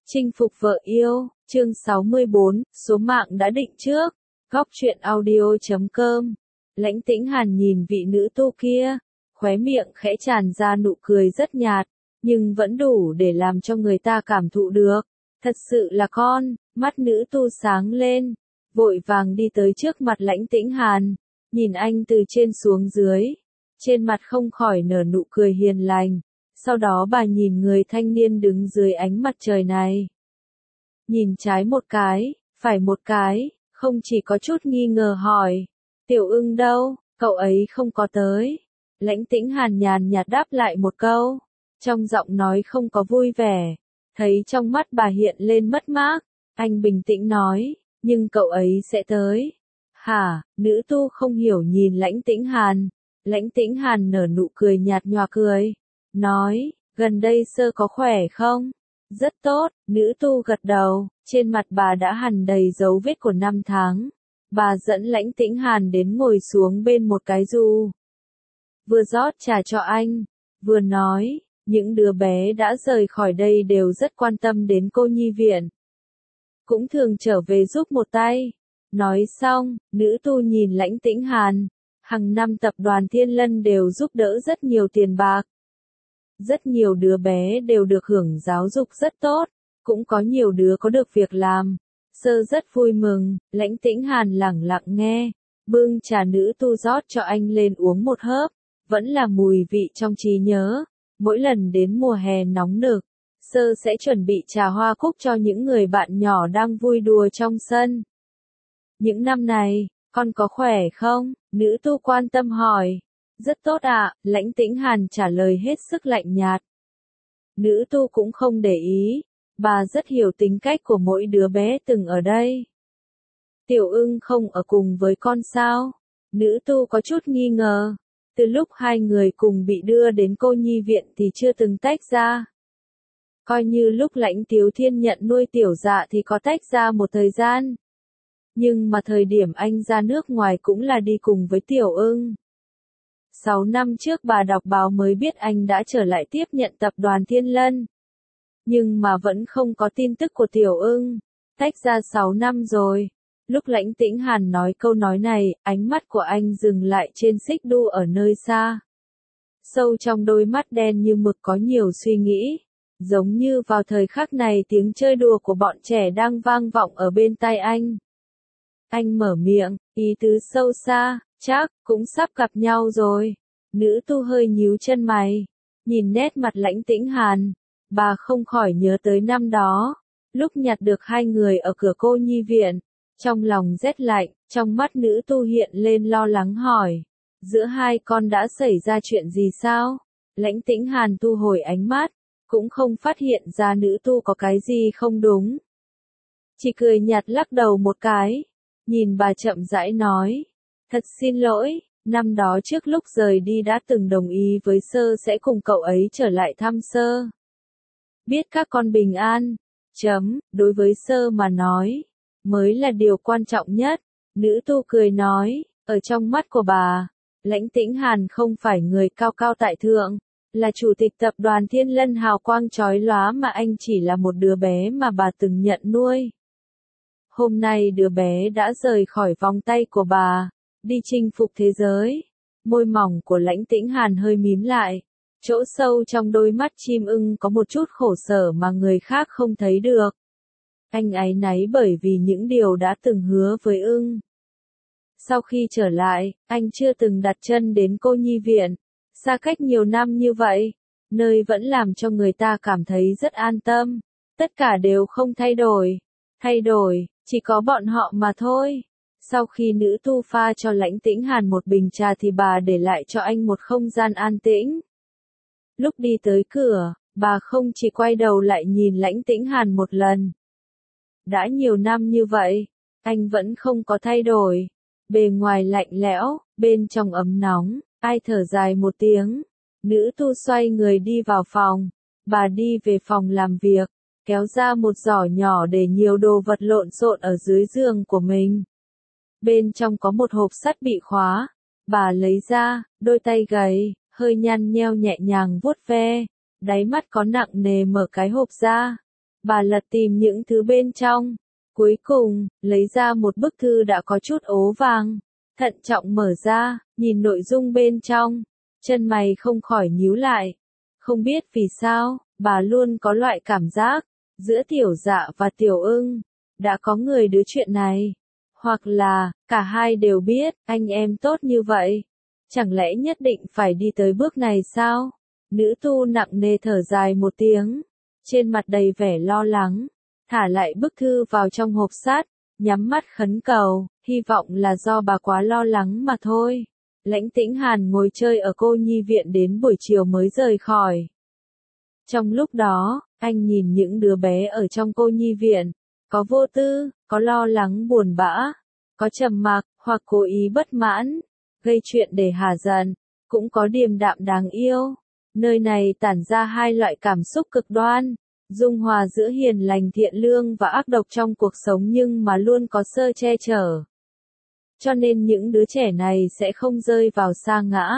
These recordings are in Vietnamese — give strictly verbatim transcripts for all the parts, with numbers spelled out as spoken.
Chinh phục vợ yêu, chương sáu mươi bốn, số mạng đã định trước. Góc truyện audio chấm com. Lãnh Tĩnh Hàn nhìn vị nữ tu kia, khóe miệng khẽ tràn ra nụ cười rất nhạt, nhưng vẫn đủ để làm cho người ta cảm thụ được. Thật sự là con, mắt nữ tu sáng lên, vội vàng đi tới trước mặt Lãnh Tĩnh Hàn, nhìn anh từ trên xuống dưới, trên mặt không khỏi nở nụ cười hiền lành. Sau đó bà nhìn người thanh niên đứng dưới ánh mặt trời này. Nhìn trái một cái, phải một cái, không chỉ có chút nghi ngờ hỏi. Tiểu ưng đâu, cậu ấy không có tới. Lãnh Tĩnh Hàn nhàn nhạt đáp lại một câu. Trong giọng nói không có vui vẻ. Thấy trong mắt bà hiện lên mất mát. Anh bình tĩnh nói, nhưng cậu ấy sẽ tới. Hả, nữ tu không hiểu nhìn Lãnh Tĩnh Hàn. Lãnh Tĩnh Hàn nở nụ cười nhạt nhòa cười. Nói, gần đây sơ có khỏe không? Rất tốt, nữ tu gật đầu, trên mặt bà đã hằn đầy dấu vết của năm tháng. Bà dẫn Lãnh Tĩnh Hàn đến ngồi xuống bên một cái du. Vừa rót trà cho anh, vừa nói, những đứa bé đã rời khỏi đây đều rất quan tâm đến cô nhi viện. Cũng thường trở về giúp một tay. Nói xong, nữ tu nhìn Lãnh Tĩnh Hàn. Hàng năm tập đoàn Thiên Lân đều giúp đỡ rất nhiều tiền bạc. Rất nhiều đứa bé đều được hưởng giáo dục rất tốt, cũng có nhiều đứa có được việc làm. Sơ rất vui mừng, Lãnh Tĩnh Hàn lẳng lặng nghe, bưng trà nữ tu rót cho anh lên uống một hớp, vẫn là mùi vị trong trí nhớ. Mỗi lần đến mùa hè nóng nực, Sơ sẽ chuẩn bị trà hoa cúc cho những người bạn nhỏ đang vui đùa trong sân. Những năm này, con có khỏe không? Nữ tu quan tâm hỏi. Rất tốt ạ, Lãnh Tĩnh Hàn trả lời hết sức lạnh nhạt. Nữ tu cũng không để ý, bà rất hiểu tính cách của mỗi đứa bé từng ở đây. Tiểu ưng không ở cùng với con sao? Nữ tu có chút nghi ngờ, từ lúc hai người cùng bị đưa đến cô nhi viện thì chưa từng tách ra. Coi như lúc Lãnh Tiếu Thiên nhận nuôi Tiểu Dạ thì có tách ra một thời gian. Nhưng mà thời điểm anh ra nước ngoài cũng là đi cùng với Tiểu ưng. Sáu năm trước bà đọc báo mới biết anh đã trở lại tiếp nhận tập đoàn Thiên Lân. Nhưng mà vẫn không có tin tức của Tiểu ưng. Tách ra sáu năm rồi. Lúc Lãnh Tĩnh Hàn nói câu nói này, ánh mắt của anh dừng lại trên xích đu ở nơi xa. Sâu trong đôi mắt đen như mực có nhiều suy nghĩ. Giống như vào thời khắc này tiếng chơi đùa của bọn trẻ đang vang vọng ở bên tai anh. Anh mở miệng, ý tứ sâu xa. Chắc, cũng sắp gặp nhau rồi. Nữ tu hơi nhíu chân mày. Nhìn nét mặt Lãnh Tĩnh Hàn. Bà không khỏi nhớ tới năm đó. Lúc nhặt được hai người ở cửa cô nhi viện. Trong lòng rét lạnh, trong mắt nữ tu hiện lên lo lắng hỏi. Giữa hai con đã xảy ra chuyện gì sao? Lãnh Tĩnh Hàn thu hồi ánh mắt. Cũng không phát hiện ra nữ tu có cái gì không đúng. Chỉ cười nhạt lắc đầu một cái. Nhìn bà chậm rãi nói. Thật xin lỗi, năm đó trước lúc rời đi đã từng đồng ý với Sơ sẽ cùng cậu ấy trở lại thăm Sơ. Biết các con bình an, chấm, đối với Sơ mà nói, mới là điều quan trọng nhất. Nữ tu cười nói, ở trong mắt của bà, Lãnh Tĩnh Hàn không phải người cao cao tại thượng, là chủ tịch tập đoàn Thiên Lân hào quang chói lóa mà anh chỉ là một đứa bé mà bà từng nhận nuôi. Hôm nay đứa bé đã rời khỏi vòng tay của bà. Đi chinh phục thế giới. Môi mỏng của Lãnh Tĩnh Hàn hơi mím lại. Chỗ sâu trong đôi mắt chim ưng có một chút khổ sở mà người khác không thấy được. Anh áy náy bởi vì những điều đã từng hứa với ưng. Sau khi trở lại, anh chưa từng đặt chân đến cô nhi viện. Xa cách nhiều năm như vậy, nơi vẫn làm cho người ta cảm thấy rất an tâm. Tất cả đều không thay đổi. Thay đổi, chỉ có bọn họ mà thôi. Sau khi nữ tu pha cho Lãnh Tĩnh Hàn một bình trà thì bà để lại cho anh một không gian an tĩnh. Lúc đi tới cửa, bà không chỉ quay đầu lại nhìn Lãnh Tĩnh Hàn một lần. Đã nhiều năm như vậy, anh vẫn không có thay đổi. Bề ngoài lạnh lẽo, bên trong ấm nóng, ai thở dài một tiếng. Nữ tu xoay người đi vào phòng. Bà đi về phòng làm việc, kéo ra một giỏ nhỏ để nhiều đồ vật lộn xộn ở dưới giường của mình. Bên trong có một hộp sắt bị khóa. Bà lấy ra, đôi tay gầy, hơi nhăn nheo nhẹ nhàng vuốt ve. Đáy mắt có nặng nề mở cái hộp ra. Bà lật tìm những thứ bên trong. Cuối cùng, lấy ra một bức thư đã có chút ố vàng. Thận trọng mở ra, nhìn nội dung bên trong. Chân mày không khỏi nhíu lại. Không biết vì sao, bà luôn có loại cảm giác, giữa tiểu dạ và tiểu ưng, đã có người đứa chuyện này. Hoặc là, cả hai đều biết, anh em tốt như vậy. Chẳng lẽ nhất định phải đi tới bước này sao? Nữ tu nặng nề thở dài một tiếng. Trên mặt đầy vẻ lo lắng. Thả lại bức thư vào trong hộp sắt. Nhắm mắt khấn cầu, hy vọng là do bà quá lo lắng mà thôi. Lãnh Tĩnh Hàn ngồi chơi ở cô nhi viện đến buổi chiều mới rời khỏi. Trong lúc đó, anh nhìn những đứa bé ở trong cô nhi viện. Có vô tư, có lo lắng buồn bã, có trầm mặc, hoặc cố ý bất mãn, gây chuyện để hả giận, cũng có điềm đạm đáng yêu. Nơi này tản ra hai loại cảm xúc cực đoan, dung hòa giữa hiền lành thiện lương và ác độc trong cuộc sống nhưng mà luôn có sơ che chở. Cho nên những đứa trẻ này sẽ không rơi vào sa ngã.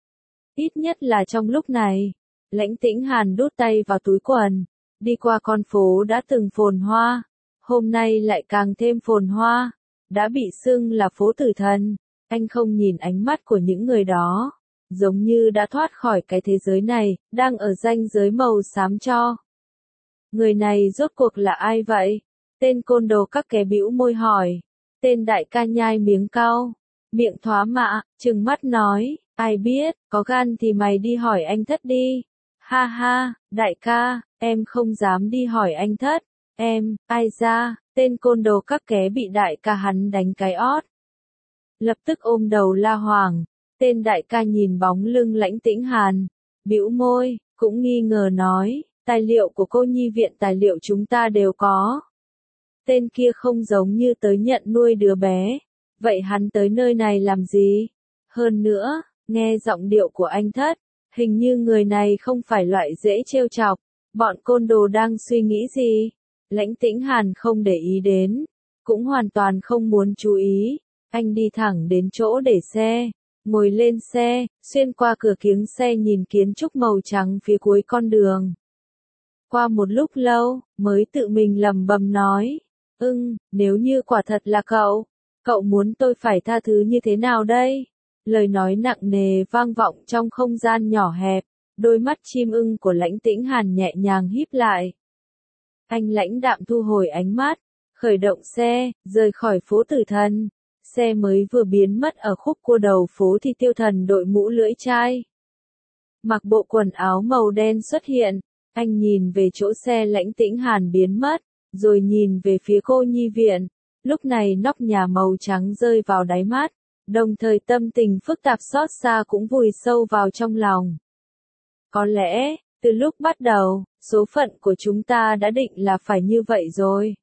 Ít nhất là trong lúc này, Lãnh Tĩnh Hàn đút tay vào túi quần, đi qua con phố đã từng phồn hoa, hôm nay lại càng thêm phồn hoa, đã bị xưng là phố tử thần. Anh không nhìn ánh mắt của những người đó, giống như đã thoát khỏi cái thế giới này, đang ở ranh giới màu xám cho. Người này rốt cuộc là ai vậy? Tên côn đồ các kẻ bĩu môi hỏi. Tên đại ca nhai miếng cau, miệng thoá mạ, trừng mắt nói, ai biết, có gan thì mày đi hỏi anh Thất đi. Ha ha, đại ca, em không dám đi hỏi anh Thất. Em, ai ra, tên côn đồ các ké bị đại ca hắn đánh cái ót. Lập tức ôm đầu la hoảng, tên đại ca nhìn bóng lưng Lãnh Tĩnh Hàn, bĩu môi, cũng nghi ngờ nói, tài liệu của cô nhi viện tài liệu chúng ta đều có. Tên kia không giống như tới nhận nuôi đứa bé, vậy hắn tới nơi này làm gì? Hơn nữa, nghe giọng điệu của anh Thất, hình như người này không phải loại dễ trêu chọc, bọn côn đồ đang suy nghĩ gì? Lãnh Tĩnh Hàn không để ý đến, cũng hoàn toàn không muốn chú ý, anh đi thẳng đến chỗ để xe, ngồi lên xe, xuyên qua cửa kiếng xe nhìn kiến trúc màu trắng phía cuối con đường. Qua một lúc lâu, mới tự mình lẩm bẩm nói, ưng, nếu như quả thật là cậu, cậu muốn tôi phải tha thứ như thế nào đây? Lời nói nặng nề vang vọng trong không gian nhỏ hẹp, đôi mắt chim ưng của Lãnh Tĩnh Hàn nhẹ nhàng híp lại. Anh lãnh đạm thu hồi ánh mắt, khởi động xe, rời khỏi phố tử thần. Xe mới vừa biến mất ở khúc cua đầu phố thì Tiêu Thần đội mũ lưỡi chai, mặc bộ quần áo màu đen xuất hiện. Anh nhìn về chỗ xe Lãnh Tĩnh Hàn biến mất, rồi nhìn về phía cô nhi viện. Lúc này nóc nhà màu trắng rơi vào đáy mắt, đồng thời tâm tình phức tạp xót xa cũng vùi sâu vào trong lòng. Có lẽ, từ lúc bắt đầu, số phận của chúng ta đã định là phải như vậy rồi.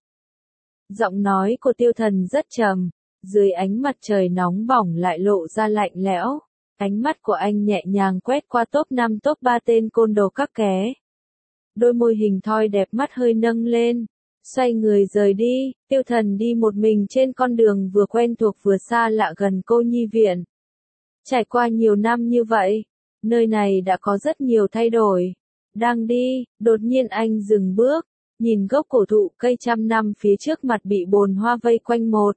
Giọng nói của Tiêu Thần rất trầm, dưới ánh mặt trời nóng bỏng lại lộ ra lạnh lẽo. Ánh mắt của anh nhẹ nhàng quét qua top năm top ba tên côn đồ các ké. Đôi môi hình thoi đẹp mắt hơi nâng lên, xoay người rời đi. Tiêu Thần đi một mình trên con đường vừa quen thuộc vừa xa lạ gần cô nhi viện. Trải qua nhiều năm như vậy, nơi này đã có rất nhiều thay đổi. Đang đi, đột nhiên anh dừng bước, nhìn gốc cổ thụ cây trăm năm phía trước mặt bị bồn hoa vây quanh một.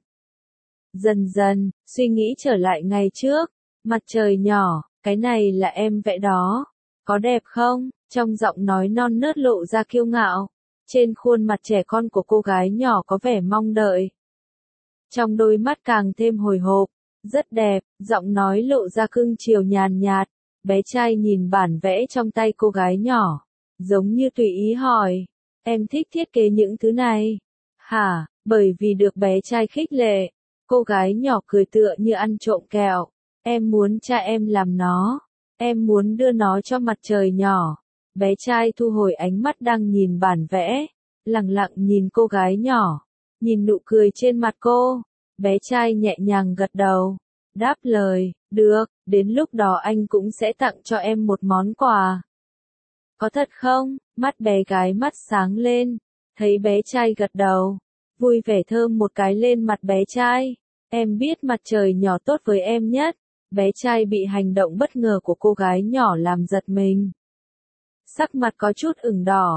Dần dần, suy nghĩ trở lại ngày trước, mặt trời nhỏ, cái này là em vẽ đó, có đẹp không? Trong giọng nói non nớt lộ ra kiêu ngạo, trên khuôn mặt trẻ con của cô gái nhỏ có vẻ mong đợi. Trong đôi mắt càng thêm hồi hộp, rất đẹp, giọng nói lộ ra cưng chiều nhàn nhạt. Bé trai nhìn bản vẽ trong tay cô gái nhỏ, giống như tùy ý hỏi, em thích thiết kế những thứ này? Hả, bởi vì được bé trai khích lệ, cô gái nhỏ cười tựa như ăn trộm kẹo, em muốn cha em làm nó, em muốn đưa nó cho mặt trời nhỏ. Bé trai thu hồi ánh mắt đang nhìn bản vẽ, lặng lặng nhìn cô gái nhỏ, nhìn nụ cười trên mặt cô, bé trai nhẹ nhàng gật đầu, đáp lời, được, đến lúc đó anh cũng sẽ tặng cho em một món quà. Có thật không? Mắt bé gái mắt sáng lên, thấy bé trai gật đầu, vui vẻ thơm một cái lên mặt bé trai, em biết mặt trời nhỏ tốt với em nhất. Bé trai bị hành động bất ngờ của cô gái nhỏ làm giật mình. Sắc mặt có chút ửng đỏ,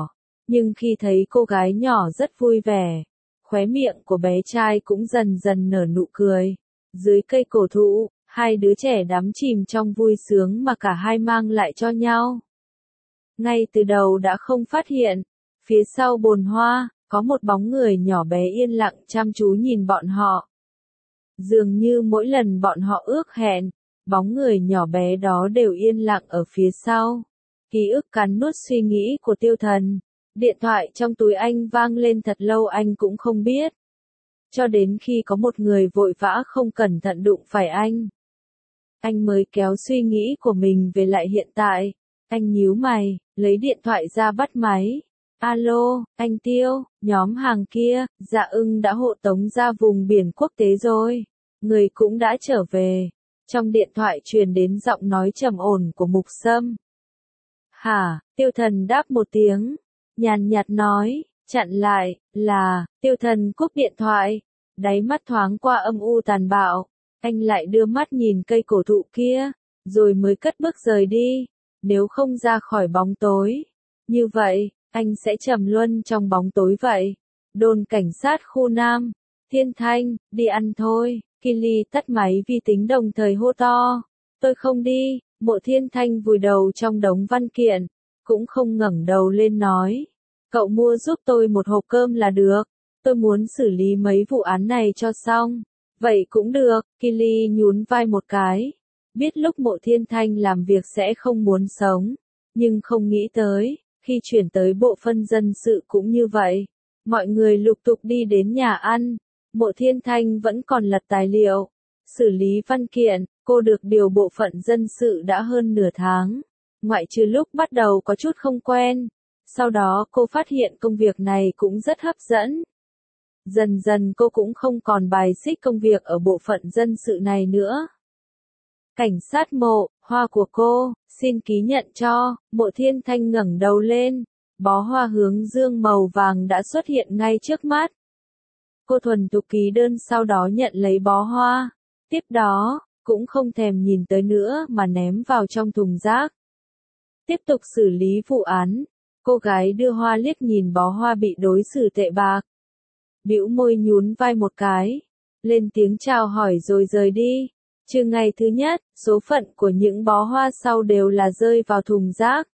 Nhưng khi thấy cô gái nhỏ rất vui vẻ, khóe miệng của bé trai cũng dần dần nở nụ cười. Dưới cây cổ thụ, hai đứa trẻ đắm chìm trong vui sướng mà cả hai mang lại cho nhau. Ngay từ đầu đã không phát hiện, phía sau bồn hoa, có một bóng người nhỏ bé yên lặng chăm chú nhìn bọn họ. Dường như mỗi lần bọn họ ước hẹn, bóng người nhỏ bé đó đều yên lặng ở phía sau. Ký ức cắn nuốt suy nghĩ của Tiêu Thần. Điện thoại trong túi anh vang lên thật lâu anh cũng không biết. Cho đến khi có một người vội vã không cẩn thận đụng phải anh. Anh mới kéo suy nghĩ của mình về lại hiện tại. Anh nhíu mày, lấy điện thoại ra bắt máy. Alo, anh Tiêu, nhóm hàng kia, Dạ Ưng đã hộ tống ra vùng biển quốc tế rồi. Người cũng đã trở về. Trong điện thoại truyền đến giọng nói trầm ổn của Mục Sâm. Hả, Tiêu Thần đáp một tiếng. Nhàn nhạt nói, chặn lại, là, Tiêu Thần cúp điện thoại. Đáy mắt thoáng qua âm u tàn bạo. Anh lại đưa mắt nhìn cây cổ thụ kia, rồi mới cất bước rời đi. Nếu không ra khỏi bóng tối, như vậy, anh sẽ trầm luân trong bóng tối vậy. Đồn cảnh sát khu Nam, Thiên Thanh, đi ăn thôi. Kili tắt máy vi tính đồng thời hô to. Tôi không đi. Mộ Thiên Thanh vùi đầu trong đống văn kiện, cũng không ngẩng đầu lên nói. Cậu mua giúp tôi một hộp cơm là được. Tôi muốn xử lý mấy vụ án này cho xong. Vậy cũng được. Kili nhún vai một cái. Biết lúc Mộ Thiên Thanh làm việc sẽ không muốn sống. Nhưng không nghĩ tới, khi chuyển tới bộ phận dân sự cũng như vậy. Mọi người lục tục đi đến nhà ăn. Mộ Thiên Thanh vẫn còn lật tài liệu, xử lý văn kiện. Cô được điều bộ phận dân sự đã hơn nửa tháng. Ngoại trừ lúc bắt đầu có chút không quen. Sau đó cô phát hiện công việc này cũng rất hấp dẫn. Dần dần cô cũng không còn bài xích công việc ở bộ phận dân sự này nữa. Cảnh sát Mộ, hoa của cô, xin ký nhận cho. Mộ Thiên Thanh ngẩng đầu lên. Bó hoa hướng dương màu vàng đã xuất hiện ngay trước mắt. Cô thuần thục ký đơn sau đó nhận lấy bó hoa. Tiếp đó, cũng không thèm nhìn tới nữa mà ném vào trong thùng rác. Tiếp tục xử lý vụ án. Cô gái đưa hoa liếc nhìn bó hoa bị đối xử tệ bạc. Bĩu môi nhún vai một cái. Lên tiếng chào hỏi rồi rời đi. Trừ ngày thứ nhất, số phận của những bó hoa sau đều là rơi vào thùng rác.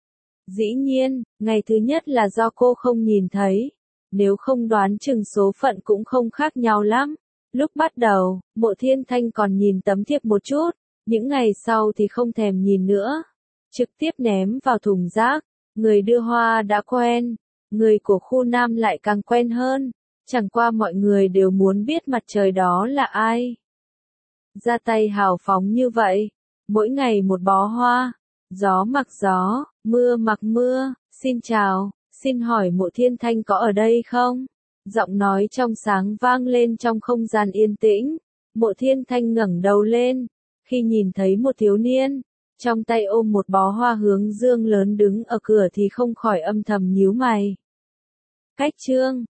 Dĩ nhiên, ngày thứ nhất là do cô không nhìn thấy. Nếu không đoán chừng số phận cũng không khác nhau lắm. Lúc bắt đầu, Mộ Thiên Thanh còn nhìn tấm thiệp một chút, những ngày sau thì không thèm nhìn nữa. Trực tiếp ném vào thùng rác. Người đưa hoa đã quen, người của khu Nam lại càng quen hơn. Chẳng qua mọi người đều muốn biết mặt trời đó là ai. Ra tay hào phóng như vậy, mỗi ngày một bó hoa. Gió mặc gió, mưa mặc mưa. Xin chào, xin hỏi Mộ Thiên Thanh có ở đây không? Giọng nói trong sáng vang lên trong không gian yên tĩnh. Mộ Thiên Thanh ngẩng đầu lên, khi nhìn thấy một thiếu niên, trong tay ôm một bó hoa hướng dương lớn đứng ở cửa thì không khỏi âm thầm nhíu mày. Cách chương